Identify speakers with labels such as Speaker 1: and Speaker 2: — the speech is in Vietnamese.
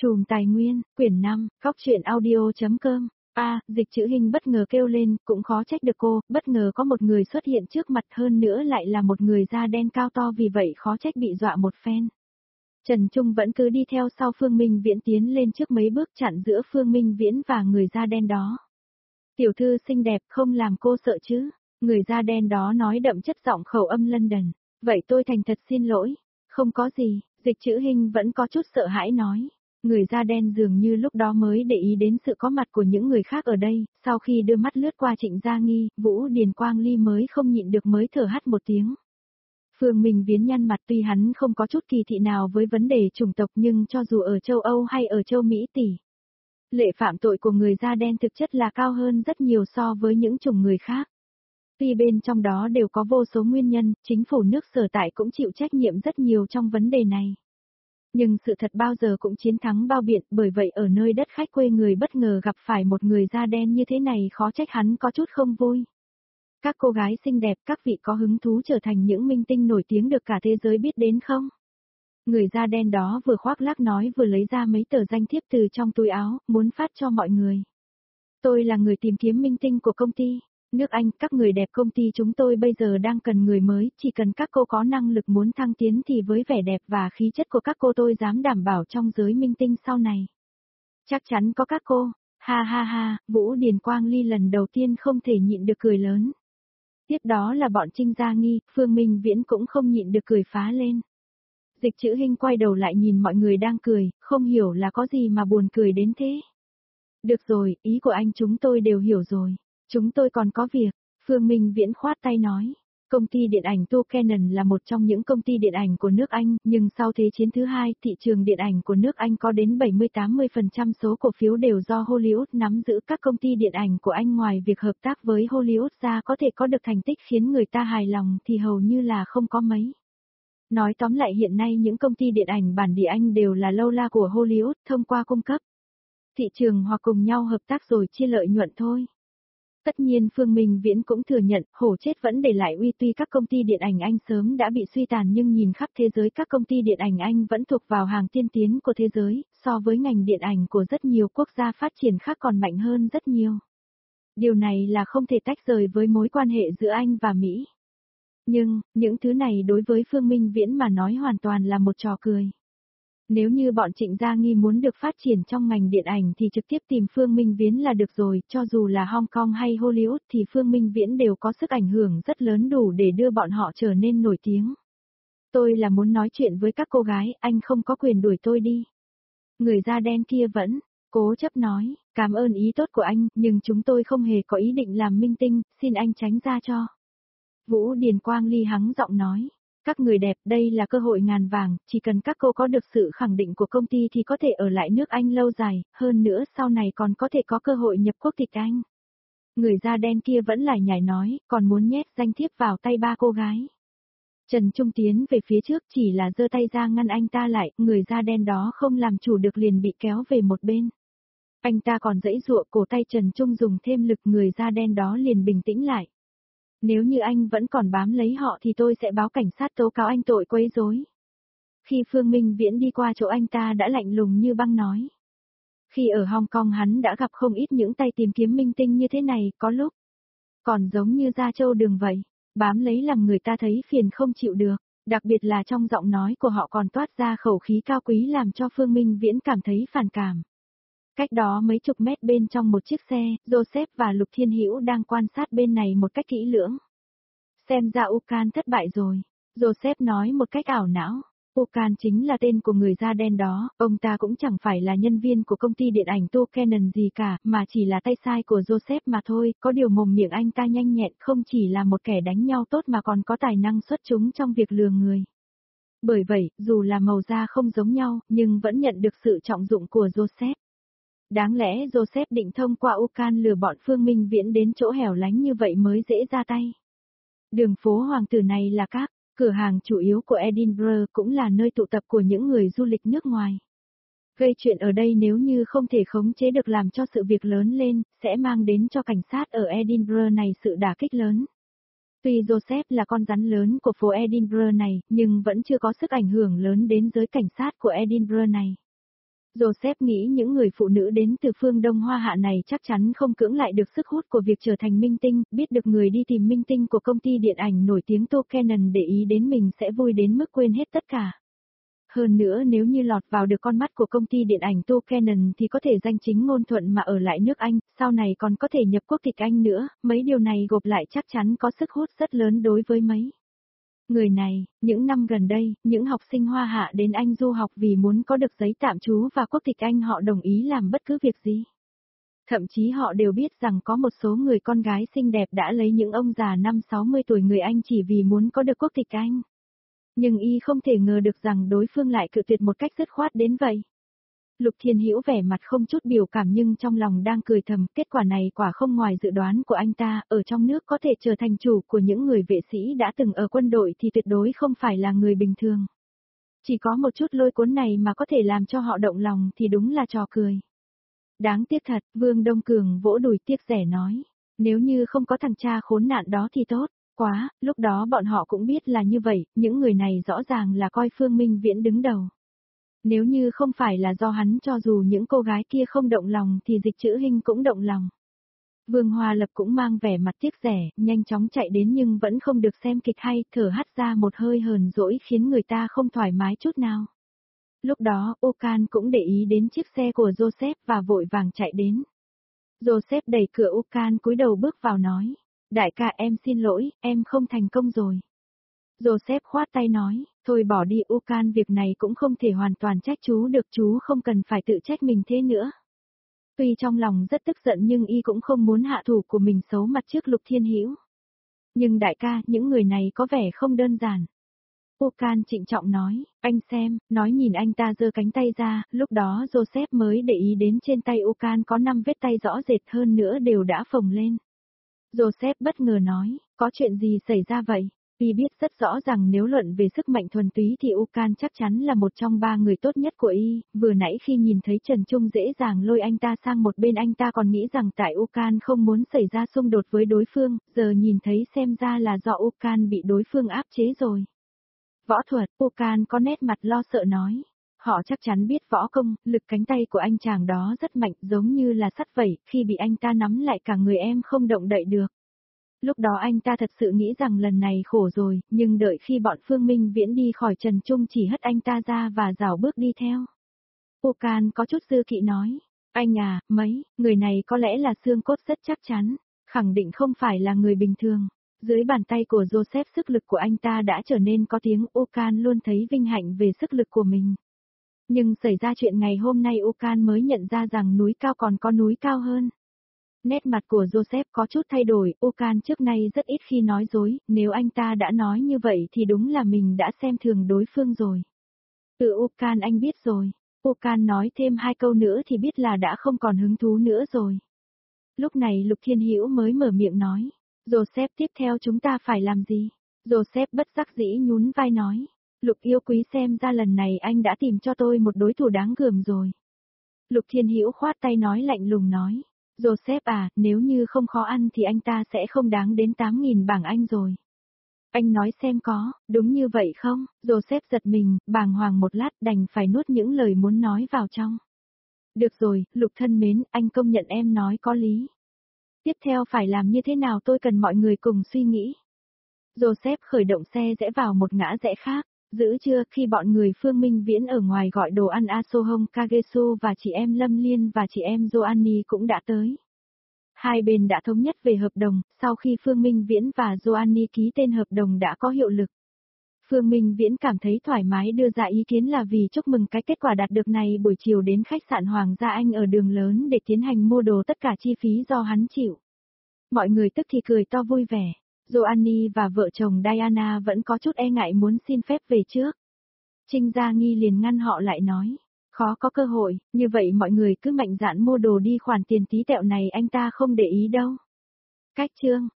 Speaker 1: Chùm tài nguyên, quyển 5, góc truyện audio.com. Dịch chữ hình bất ngờ kêu lên, cũng khó trách được cô, bất ngờ có một người xuất hiện trước mặt hơn nữa lại là một người da đen cao to, vì vậy khó trách bị dọa một phen. Trần Trung vẫn cứ đi theo sau Phương Minh Viễn tiến lên trước mấy bước, chặn giữa Phương Minh Viễn và người da đen đó. Tiểu thư xinh đẹp, không làm cô sợ chứ? Người da đen đó nói đậm chất giọng khẩu âm London. Vậy tôi thành thật xin lỗi. Không có gì, dịch chữ hình vẫn có chút sợ hãi nói. Người da đen dường như lúc đó mới để ý đến sự có mặt của những người khác ở đây, sau khi đưa mắt lướt qua Trịnh Gia Nghi, Vũ Điền Quang Ly mới không nhịn được mới thở hắt một tiếng. Phương Minh Viễn nhăn mặt, tuy hắn không có chút kỳ thị nào với vấn đề chủng tộc, nhưng cho dù ở châu Âu hay ở châu Mỹ lệ phạm tội của người da đen thực chất là cao hơn rất nhiều so với những chủng người khác. Tuy bên trong đó đều có vô số nguyên nhân, chính phủ nước sở tại cũng chịu trách nhiệm rất nhiều trong vấn đề này. Nhưng sự thật bao giờ cũng chiến thắng bao biện, bởi vậy ở nơi đất khách quê người bất ngờ gặp phải một người da đen như thế này, khó trách hắn có chút không vui. Các cô gái xinh đẹp, các vị có hứng thú trở thành những minh tinh nổi tiếng được cả thế giới biết đến không? Người da đen đó vừa khoác lác nói vừa lấy ra mấy tờ danh thiếp từ trong túi áo, muốn phát cho mọi người. Tôi là người tìm kiếm minh tinh của công ty nước Anh, các người đẹp công ty chúng tôi bây giờ đang cần người mới, chỉ cần các cô có năng lực muốn thăng tiến thì với vẻ đẹp và khí chất của các cô tôi dám đảm bảo trong giới minh tinh sau này. Chắc chắn có các cô, ha ha ha, Vũ Điền Quang Ly lần đầu tiên không thể nhịn được cười lớn. Tiếp đó là bọn Trinh Gia Nghi, Phương Minh Viễn cũng không nhịn được cười phá lên. Dịch chữ hình quay đầu lại nhìn mọi người đang cười, không hiểu là có gì mà buồn cười đến thế. Được rồi, ý của anh chúng tôi đều hiểu rồi. Chúng tôi còn có việc, Phương Minh Viễn khoát tay nói. Công ty điện ảnh Tu Canon là một trong những công ty điện ảnh của nước Anh, nhưng sau Thế chiến thứ hai, thị trường điện ảnh của nước Anh có đến 70-80% số cổ phiếu đều do Hollywood nắm giữ. Các công ty điện ảnh của Anh ngoài việc hợp tác với Hollywood ra có thể có được thành tích khiến người ta hài lòng thì hầu như là không có mấy. Nói tóm lại hiện nay những công ty điện ảnh bản địa Anh đều là lâu la của Hollywood thông qua cung cấp thị trường hoặc cùng nhau hợp tác rồi chia lợi nhuận thôi. Tất nhiên Phương Minh Viễn cũng thừa nhận, hổ chết vẫn để lại uy, tuy các công ty điện ảnh Anh sớm đã bị suy tàn nhưng nhìn khắp thế giới các công ty điện ảnh Anh vẫn thuộc vào hàng tiên tiến của thế giới, so với ngành điện ảnh của rất nhiều quốc gia phát triển khác còn mạnh hơn rất nhiều. Điều này là không thể tách rời với mối quan hệ giữa Anh và Mỹ. Nhưng, những thứ này đối với Phương Minh Viễn mà nói hoàn toàn là một trò cười. Nếu như bọn Trịnh Gia Nghi muốn được phát triển trong ngành điện ảnh thì trực tiếp tìm Phương Minh Viễn là được rồi, cho dù là Hong Kong hay Hollywood thì Phương Minh Viễn đều có sức ảnh hưởng rất lớn đủ để đưa bọn họ trở nên nổi tiếng. Tôi là muốn nói chuyện với các cô gái, anh không có quyền đuổi tôi đi. Người da đen kia vẫn cố chấp nói, cảm ơn ý tốt của anh, nhưng chúng tôi không hề có ý định làm minh tinh, xin anh tránh ra cho. Vũ Điền Quang Ly hắng giọng nói. Các người đẹp, đây là cơ hội ngàn vàng, chỉ cần các cô có được sự khẳng định của công ty thì có thể ở lại nước Anh lâu dài, hơn nữa sau này còn có thể có cơ hội nhập quốc tịch Anh. Người da đen kia vẫn lải nhải nói, còn muốn nhét danh thiếp vào tay ba cô gái. Trần Trung tiến về phía trước chỉ là giơ tay ra ngăn anh ta lại, người da đen đó không làm chủ được liền bị kéo về một bên. Anh ta còn giãy giụa, cổ tay Trần Trung dùng thêm lực, người da đen đó liền bình tĩnh lại. Nếu như anh vẫn còn bám lấy họ thì tôi sẽ báo cảnh sát tố cáo anh tội quấy rối. Khi Phương Minh Viễn đi qua chỗ anh ta đã lạnh lùng như băng nói. Khi ở Hong Kong hắn đã gặp không ít những tay tìm kiếm minh tinh như thế này, có lúc còn giống như da trâu đường vậy, bám lấy làm người ta thấy phiền không chịu được, đặc biệt là trong giọng nói của họ còn toát ra khẩu khí cao quý làm cho Phương Minh Viễn cảm thấy phản cảm. Cách đó mấy chục mét bên trong một chiếc xe, Joseph và Lục Thiên Hữu đang quan sát bên này một cách kỹ lưỡng. Xem ra Ucan thất bại rồi, Joseph nói một cách ảo não. Ucan chính là tên của người da đen đó, ông ta cũng chẳng phải là nhân viên của công ty điện ảnh Tu Canon gì cả, mà chỉ là tay sai của Joseph mà thôi, có điều mồm miệng anh ta nhanh nhẹn, không chỉ là một kẻ đánh nhau tốt mà còn có tài năng xuất chúng trong việc lừa người. Bởi vậy, dù là màu da không giống nhau, nhưng vẫn nhận được sự trọng dụng của Joseph. Đáng lẽ Joseph định thông qua Ucan lừa bọn Phương Minh Viễn đến chỗ hẻo lánh như vậy mới dễ ra tay. Đường phố Hoàng tử này là các cửa hàng chủ yếu của Edinburgh, cũng là nơi tụ tập của những người du lịch nước ngoài. Gây chuyện ở đây nếu như không thể khống chế được làm cho sự việc lớn lên, sẽ mang đến cho cảnh sát ở Edinburgh này sự đả kích lớn. Tuy Joseph là con rắn lớn của phố Edinburgh này, nhưng vẫn chưa có sức ảnh hưởng lớn đến giới cảnh sát của Edinburgh này. Joseph nghĩ những người phụ nữ đến từ phương Đông Hoa Hạ này chắc chắn không cưỡng lại được sức hút của việc trở thành minh tinh, biết được người đi tìm minh tinh của công ty điện ảnh nổi tiếng Tô Canon để ý đến mình sẽ vui đến mức quên hết tất cả. Hơn nữa nếu như lọt vào được con mắt của công ty điện ảnh Tô Canon thì có thể danh chính ngôn thuận mà ở lại nước Anh, sau này còn có thể nhập quốc tịch Anh nữa, mấy điều này gộp lại chắc chắn có sức hút rất lớn đối với mấy người này. Những năm gần đây, những học sinh Hoa Hạ đến Anh du học vì muốn có được giấy tạm trú và quốc tịch Anh họ đồng ý làm bất cứ việc gì. Thậm chí họ đều biết rằng có một số người con gái xinh đẹp đã lấy những ông già 50-60 tuổi người Anh chỉ vì muốn có được quốc tịch Anh. Nhưng y không thể ngờ được rằng đối phương lại cự tuyệt một cách dứt khoát đến vậy. Lục Thiên Hữu vẻ mặt không chút biểu cảm nhưng trong lòng đang cười thầm, kết quả này quả không ngoài dự đoán của anh ta, ở trong nước có thể trở thành chủ của những người vệ sĩ đã từng ở quân đội thì tuyệt đối không phải là người bình thường. Chỉ có một chút lôi cuốn này mà có thể làm cho họ động lòng thì đúng là trò cười. Đáng tiếc thật, Vương Đông Cường vỗ đùi tiếc rẻ nói, nếu như không có thằng cha khốn nạn đó thì tốt. Quá, lúc đó bọn họ cũng biết là như vậy, những người này rõ ràng là coi Phương Minh Viễn đứng đầu. Nếu như không phải là do hắn cho dù những cô gái kia không động lòng thì Dịch Chữ Hinh cũng động lòng. Vương Hoa Lập cũng mang vẻ mặt tiếc rẻ, nhanh chóng chạy đến nhưng vẫn không được xem kịch hay, thở hắt ra một hơi hờn dỗi khiến người ta không thoải mái chút nào. Lúc đó, Okan cũng để ý đến chiếc xe của Joseph và vội vàng chạy đến. Joseph đẩy cửa Okan cúi đầu bước vào nói. Đại ca em xin lỗi, em không thành công rồi. Joseph khoát tay nói, thôi bỏ đi Okan, việc này cũng không thể hoàn toàn trách chú được, chú không cần phải tự trách mình thế nữa. Tuy trong lòng rất tức giận nhưng y cũng không muốn hạ thủ của mình xấu mặt trước Lục Thiên Hữu. Nhưng đại ca, những người này có vẻ không đơn giản. Okan trịnh trọng nói, anh xem, nói nhìn anh ta giơ cánh tay ra, lúc đó Joseph mới để ý đến trên tay Okan có 5 vết tay rõ rệt hơn nữa đều đã phồng lên. Joseph bất ngờ nói, có chuyện gì xảy ra vậy? Y biết rất rõ rằng nếu luận về sức mạnh thuần túy thì Okan chắc chắn là một trong 3 người tốt nhất của y, vừa nãy khi nhìn thấy Trần Trung dễ dàng lôi anh ta sang một bên anh ta còn nghĩ rằng tại Okan không muốn xảy ra xung đột với đối phương, giờ nhìn thấy xem ra là do Okan bị đối phương áp chế rồi. Võ thuật, Okan có nét mặt lo sợ nói. Họ chắc chắn biết võ công, lực cánh tay của anh chàng đó rất mạnh giống như là sắt vậy, khi bị anh ta nắm lại cả người em không động đậy được. Lúc đó anh ta thật sự nghĩ rằng lần này khổ rồi, nhưng đợi khi bọn Phương Minh Viễn đi khỏi Trần Trung chỉ hất anh ta ra và rảo bước đi theo. Okan có chút dư kỵ nói, anh à, người này có lẽ là xương cốt rất chắc chắn, khẳng định không phải là người bình thường. Dưới bàn tay của Joseph sức lực của anh ta đã trở nên có tiếng, Okan luôn thấy vinh hạnh về sức lực của mình. Nhưng xảy ra chuyện ngày hôm nay Okan mới nhận ra rằng núi cao còn có núi cao hơn. Nét mặt của Joseph có chút thay đổi, Okan trước nay rất ít khi nói dối, nếu anh ta đã nói như vậy thì đúng là mình đã xem thường đối phương rồi. Okan anh biết rồi. Okan nói thêm 2 câu nữa thì biết là đã không còn hứng thú nữa rồi. Lúc này Lục Thiên Hữu mới mở miệng nói. Joseph tiếp theo chúng ta phải làm gì? Joseph bất đắc dĩ nhún vai nói. Lục yêu quý xem ra lần này anh đã tìm cho tôi một đối thủ đáng gờm rồi. Lục Thiên Hữu khoát tay nói lạnh lùng nói. Joseph à, nếu như không khó ăn thì anh ta sẽ không đáng đến 8.000 bảng Anh rồi. Anh nói xem có, đúng như vậy không? Joseph giật mình, bàng hoàng một lát đành phải nuốt những lời muốn nói vào trong. Được rồi, Lục thân mến, anh công nhận em nói có lý. Tiếp theo phải làm như thế nào tôi cần mọi người cùng suy nghĩ. Joseph khởi động xe rẽ vào một ngã rẽ khác. Giữa trưa khi bọn người Phương Minh Viễn ở ngoài gọi đồ ăn Asohong Kagesu và chị em Lâm Liên và chị em Joanny cũng đã tới. Hai bên đã thống nhất về hợp đồng, sau khi Phương Minh Viễn và Joanny ký tên hợp đồng đã có hiệu lực. Phương Minh Viễn cảm thấy thoải mái đưa ra ý kiến là vì chúc mừng cái kết quả đạt được này, buổi chiều đến khách sạn Hoàng gia Anh ở đường lớn để tiến hành mua đồ, tất cả chi phí do hắn chịu. Mọi người tức thì cười to vui vẻ. Joanny và vợ chồng Diana vẫn có chút e ngại muốn xin phép về trước. Trinh Gia Nghi liền ngăn họ lại nói, khó có cơ hội, như vậy mọi người cứ mạnh dạn mua đồ đi, khoản tiền tí tẹo này anh ta không để ý đâu. Cách chương